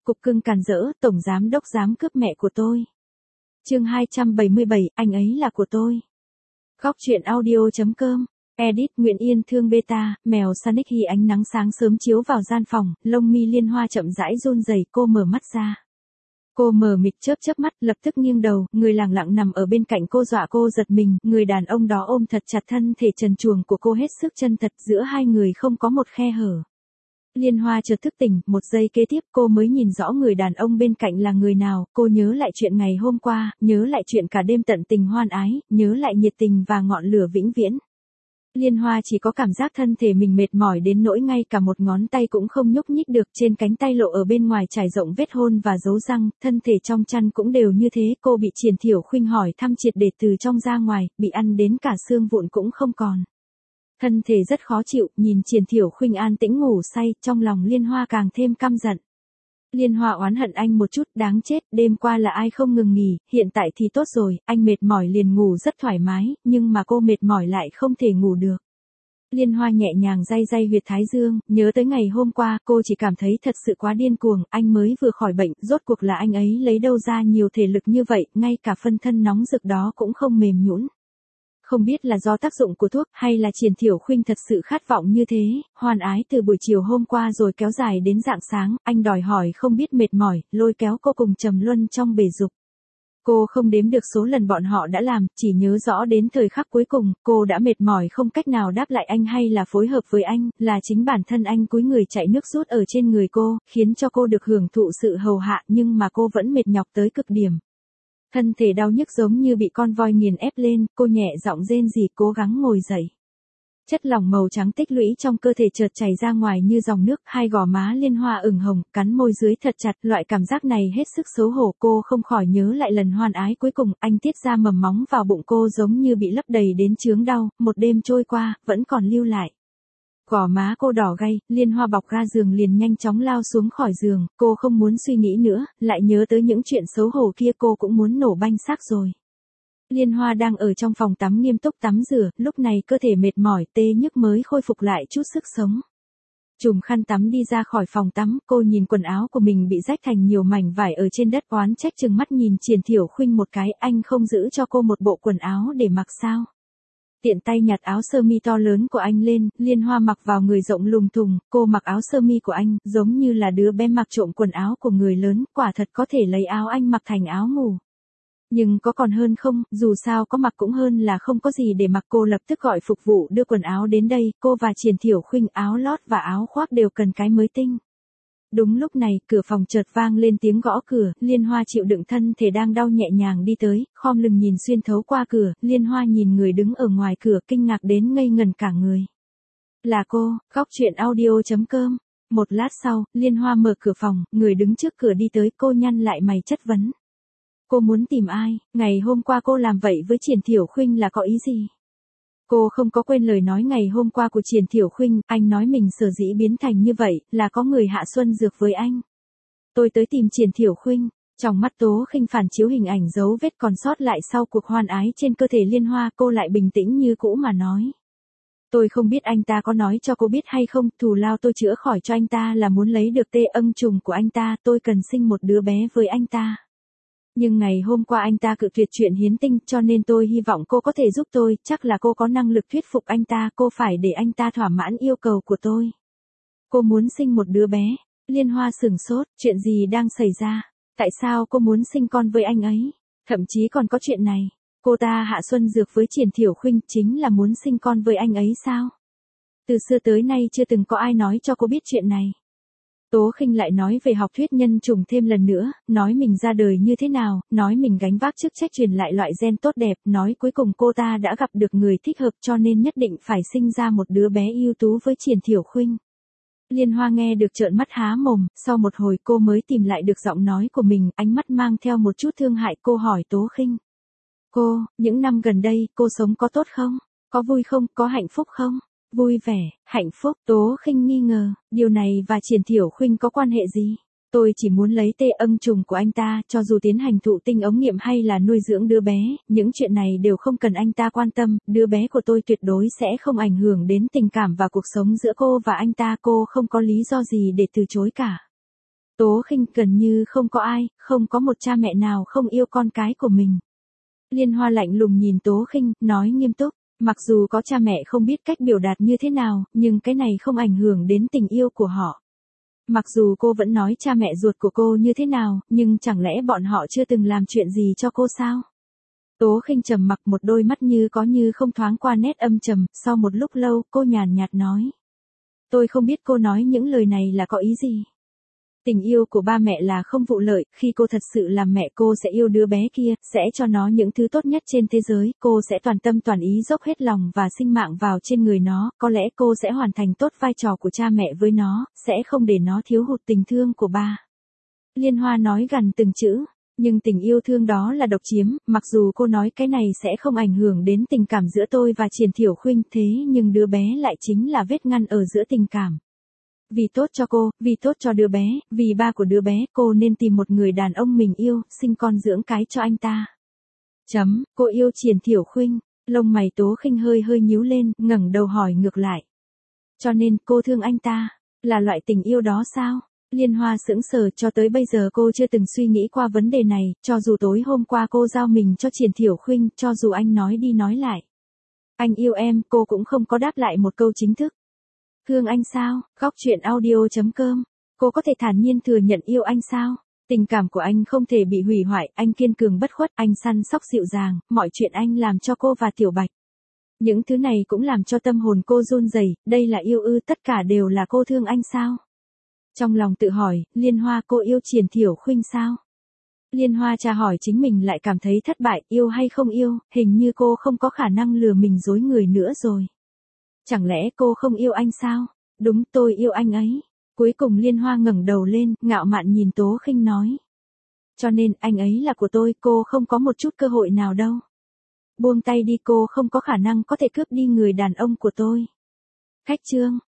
cục cưng càn rỡ, tổng giám đốc dám cướp mẹ của tôi. Chương 277, anh ấy là của tôi. Góc truyện audio.com. Edit Nguyễn Yên Thương Beta, mèo Sonic Hy ánh nắng sáng sớm chiếu vào gian phòng, lông mi Liên Hoa chậm rãi run rẩy, cô mở mắt ra. Cô mờ mịt chớp mắt, lập tức nghiêng đầu, người lẳng lặng nằm ở bên cạnh cô dọa cô giật mình, người đàn ông đó ôm thật chặt thân thể trần truồng của cô hết sức chân thật, giữa hai người không có một khe hở. Liên Hoa chợt thức tỉnh, một giây kế tiếp cô mới nhìn rõ người đàn ông bên cạnh là người nào, cô nhớ lại chuyện ngày hôm qua, nhớ lại chuyện cả đêm tận tình hoan ái, nhớ lại nhiệt tình và ngọn lửa vĩnh viễn. Liên Hoa chỉ có cảm giác thân thể mình mệt mỏi đến nỗi ngay cả một ngón tay cũng không nhúc nhích được, trên cánh tay lộ ở bên ngoài trải rộng vết hôn và dấu răng, thân thể trong chăn cũng đều như thế, cô bị Triển Thiểu Khuynh hỏi thăm triệt để từ trong ra ngoài, bị ăn đến cả xương vụn cũng không còn. Thân thể rất khó chịu, nhìn Triển Thiểu Khuynh an tĩnh ngủ say, trong lòng Liên Hoa càng thêm căm giận. Liên Hoa oán hận anh một chút, đáng chết, đêm qua là ai không ngừng nghỉ, hiện tại thì tốt rồi, anh mệt mỏi liền ngủ rất thoải mái, nhưng mà cô mệt mỏi lại không thể ngủ được. Liên Hoa nhẹ nhàng day huyệt thái dương, nhớ tới ngày hôm qua, cô chỉ cảm thấy thật sự quá điên cuồng, anh mới vừa khỏi bệnh, rốt cuộc là anh ấy lấy đâu ra nhiều thể lực như vậy, ngay cả phân thân nóng rực đó cũng không mềm nhũn. Không biết là do tác dụng của thuốc hay là Triển Thiểu Khuynh thật sự khát vọng như thế, hoan ái từ buổi chiều hôm qua rồi kéo dài đến rạng sáng, anh đòi hỏi không biết mệt mỏi, lôi kéo cô cùng trầm luân trong bể dục. Cô không đếm được số lần bọn họ đã làm, chỉ nhớ rõ đến thời khắc cuối cùng, cô đã mệt mỏi không cách nào đáp lại anh hay là phối hợp với anh, là chính bản thân anh cúi người chạy nước rút ở trên người cô, khiến cho cô được hưởng thụ sự hầu hạ nhưng mà cô vẫn mệt nhọc tới cực điểm. Thân thể đau nhức giống như bị con voi nghiền ép lên, cô nhẹ giọng rên rỉ cố gắng ngồi dậy. Chất lỏng màu trắng tích lũy trong cơ thể chợt chảy ra ngoài như dòng nước, hai gò má Liên Hoa ửng hồng, cắn môi dưới thật chặt, loại cảm giác này hết sức xấu hổ, cô không khỏi nhớ lại lần hoan ái cuối cùng, anh tiết ra mầm móng vào bụng cô giống như bị lấp đầy đến chướng đau, một đêm trôi qua, vẫn còn lưu lại. Gò má cô đỏ gay, Liên Hoa bọc ra giường liền nhanh chóng lao xuống khỏi giường, cô không muốn suy nghĩ nữa, lại nhớ tới những chuyện xấu hổ kia cô cũng muốn nổ banh xác rồi. Liên Hoa đang ở trong phòng tắm nghiêm túc tắm rửa, lúc này cơ thể mệt mỏi tê nhức mới khôi phục lại chút sức sống. Chùm khăn tắm đi ra khỏi phòng tắm, cô nhìn quần áo của mình bị rách thành nhiều mảnh vải ở trên đất, oán trách chừng mắt nhìn Triển Thiểu Khuynh một cái, anh không giữ cho cô một bộ quần áo để mặc sao? Tiện tay nhặt áo sơ mi to lớn của anh lên, Liên Hoa mặc vào người rộng lùng thùng, cô mặc áo sơ mi của anh, giống như là đứa bé mặc trộm quần áo của người lớn, quả thật có thể lấy áo anh mặc thành áo ngủ. Nhưng có còn hơn không, dù sao có mặc cũng hơn là không có gì để mặc, cô lập tức gọi phục vụ đưa quần áo đến đây, cô và Triển Thiểu Khuynh áo lót và áo khoác đều cần cái mới tinh. Đúng lúc này, cửa phòng chợt vang lên tiếng gõ cửa, Liên Hoa chịu đựng thân thể đang đau nhẹ nhàng đi tới, khom lưng nhìn xuyên thấu qua cửa, Liên Hoa nhìn người đứng ở ngoài cửa kinh ngạc đến ngây ngần cả người. Là cô, góc truyện audio.com. Một lát sau, Liên Hoa mở cửa phòng, người đứng trước cửa đi tới, cô nhăn lại mày chất vấn. Cô muốn tìm ai, ngày hôm qua cô làm vậy với Triển Thiểu Khuynh là có ý gì? Cô không có quên lời nói ngày hôm qua của Triển Thiểu Khuynh, anh nói mình sở dĩ biến thành như vậy, là có người hạ xuân dược với anh. Tôi tới tìm Triển Thiểu Khuynh, trong mắt Tố Khinh phản chiếu hình ảnh dấu vết còn sót lại sau cuộc hoan ái trên cơ thể Liên Hoa, cô lại bình tĩnh như cũ mà nói. Tôi không biết anh ta có nói cho cô biết hay không, thù lao tôi chữa khỏi cho anh ta là muốn lấy được tê âng trùng của anh ta, tôi cần sinh một đứa bé với anh ta. Nhưng ngày hôm qua anh ta cự tuyệt chuyện hiến tinh, cho nên tôi hy vọng cô có thể giúp tôi, chắc là cô có năng lực thuyết phục anh ta, cô phải để anh ta thỏa mãn yêu cầu của tôi. Cô muốn sinh một đứa bé. Liên Hoa sửng sốt, chuyện gì đang xảy ra? Tại sao cô muốn sinh con với anh ấy? Thậm chí còn có chuyện này. Cô ta hạ xuân dược với Triển Thiểu Khuynh chính là muốn sinh con với anh ấy sao? Từ xưa tới nay chưa từng có ai nói cho cô biết chuyện này. Tố Khinh lại nói về học thuyết nhân trùng thêm lần nữa, nói mình ra đời như thế nào, nói mình gánh vác chức trách truyền lại loại gen tốt đẹp, nói cuối cùng cô ta đã gặp được người thích hợp cho nên nhất định phải sinh ra một đứa bé ưu tú với Triển Thiểu Khuynh. Liên Hoa nghe được trợn mắt há mồm, sau một hồi cô mới tìm lại được giọng nói của mình, ánh mắt mang theo một chút thương hại, cô hỏi Tố Khinh. Cô, những năm gần đây, cô sống có tốt không? Có vui không? Có hạnh phúc không? Vui vẻ, hạnh phúc, Tố Khinh nghi ngờ, điều này và Triển Thiểu Khuynh có quan hệ gì? Tôi chỉ muốn lấy tê âng trùng của anh ta, cho dù tiến hành thụ tinh ống nghiệm hay là nuôi dưỡng đứa bé, những chuyện này đều không cần anh ta quan tâm, đứa bé của tôi tuyệt đối sẽ không ảnh hưởng đến tình cảm và cuộc sống giữa cô và anh ta, cô không có lý do gì để từ chối cả. Tố Khinh gần như không có ai, không có một cha mẹ nào không yêu con cái của mình. Liên Hoa lạnh lùng nhìn Tố Khinh, nói nghiêm túc, mặc dù có cha mẹ không biết cách biểu đạt như thế nào, nhưng cái này không ảnh hưởng đến tình yêu của họ. Mặc dù cô vẫn nói cha mẹ ruột của cô như thế nào, nhưng chẳng lẽ bọn họ chưa từng làm chuyện gì cho cô sao? Tố Khinh trầm mặc, một đôi mắt như có như không thoáng qua nét âm trầm, sau một lúc lâu, cô nhàn nhạt nói. Tôi không biết cô nói những lời này là có ý gì. Tình yêu của ba mẹ là không vụ lợi, khi cô thật sự làm mẹ cô sẽ yêu đứa bé kia, sẽ cho nó những thứ tốt nhất trên thế giới, cô sẽ toàn tâm toàn ý dốc hết lòng và sinh mạng vào trên người nó, có lẽ cô sẽ hoàn thành tốt vai trò của cha mẹ với nó, sẽ không để nó thiếu hụt tình thương của ba. Liên Hoa nói gằn từng chữ, nhưng tình yêu thương đó là độc chiếm, mặc dù cô nói cái này sẽ không ảnh hưởng đến tình cảm giữa tôi và Triển Thiểu Khuynh, thế nhưng đứa bé lại chính là vết ngăn ở giữa tình cảm. Vì tốt cho cô, vì tốt cho đứa bé, vì ba của đứa bé, cô nên tìm một người đàn ông mình yêu, sinh con dưỡng cái cho anh ta. Cô yêu Triển Thiểu Khuynh, lông mày Tố Khinh hơi hơi nhíu lên, ngẩng đầu hỏi ngược lại. Cho nên cô thương anh ta, là loại tình yêu đó sao? Liên Hoa sững sờ, cho tới bây giờ cô chưa từng suy nghĩ qua vấn đề này, cho dù tối hôm qua cô giao mình cho Triển Thiểu Khuynh, cho dù anh nói đi nói lại. Anh yêu em, cô cũng không có đáp lại một câu chính thức. Thương anh sao? Góc chuyện audio.com. Cô có thể thản nhiên thừa nhận yêu anh sao? Tình cảm của anh không thể bị hủy hoại, anh kiên cường bất khuất, anh săn sóc dịu dàng, mọi chuyện anh làm cho cô và Tiểu Bạch. Những thứ này cũng làm cho tâm hồn cô run rẩy, đây là yêu ư, tất cả đều là cô thương anh sao? Trong lòng tự hỏi, Liên Hoa, cô yêu Triển Thiểu Khuynh sao? Liên Hoa tra hỏi chính mình lại cảm thấy thất bại, yêu hay không yêu, hình như cô không có khả năng lừa mình dối người nữa rồi. Chẳng lẽ cô không yêu anh sao? Đúng, tôi yêu anh ấy. Cuối cùng Liên Hoa ngẩng đầu lên, ngạo mạn nhìn Tố Khinh nói. Cho nên, anh ấy là của tôi, cô không có một chút cơ hội nào đâu. Buông tay đi, cô không có khả năng có thể cướp đi người đàn ông của tôi. Khách chương.